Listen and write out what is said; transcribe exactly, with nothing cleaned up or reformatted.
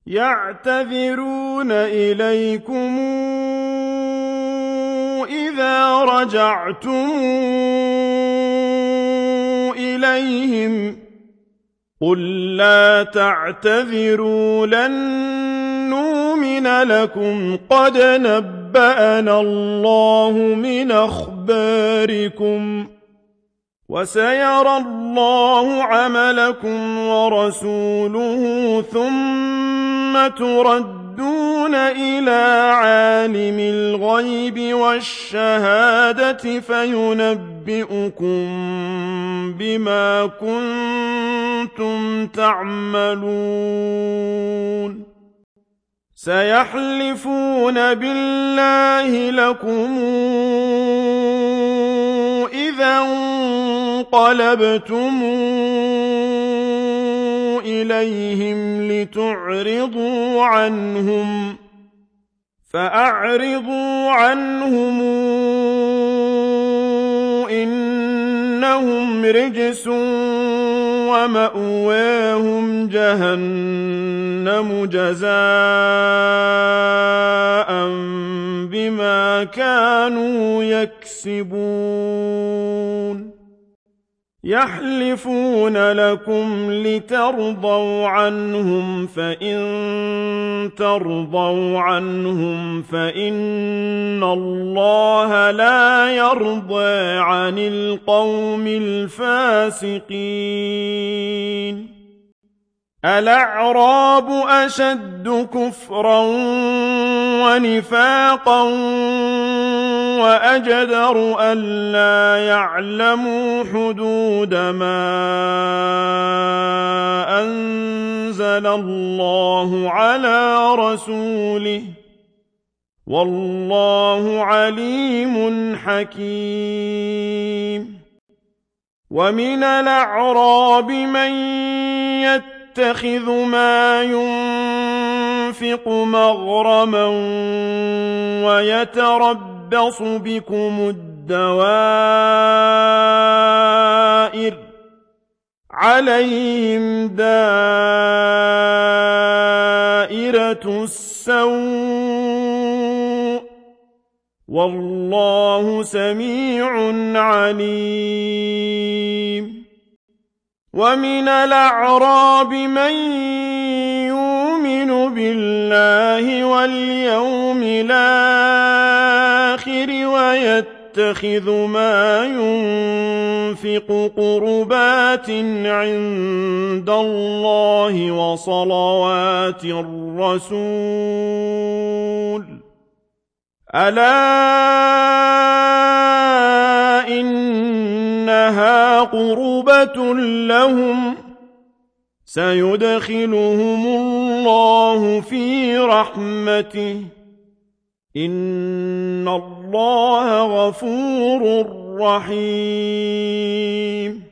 يعتذرون إليكم إذا رجعتم إليهم قل لا تعتذروا لن نؤمن لكم قد نبأنا الله من أخباركم وسيرى الله عملكم ورسوله ثم تردون إلى عالم الغيب والشهادة فينبئكم بما كنتم تعملون سيحلفون بالله لكم إذا انقلبتم إليهم لتعرضوا عنهم فأعرضوا عنهم إنهم رجس ومأواهم جهنم جزاء بما كانوا يكسبون يحلفون لكم لترضوا عنهم فإن ترضوا عنهم فإن الله لا يرضى عن القوم الفاسقين الأعراب أشد كفرا ونفاقا وأجدر ألا يعلموا حدود ما أنزل الله على رسوله والله عليم حكيم ومن الأعراب من يتخذ ما ينفق مغرما ويتربص بكم الدوائر عليهم دائرة السوء والله سميع عليم ومن الأعراب من يؤمن بالله واليوم الآخر ويتخذ ما ينفق قربات عند الله وصلوات الرسول ألا إنها قربة لهم سيدخلهم الله في رحمته إن الله غفور رحيم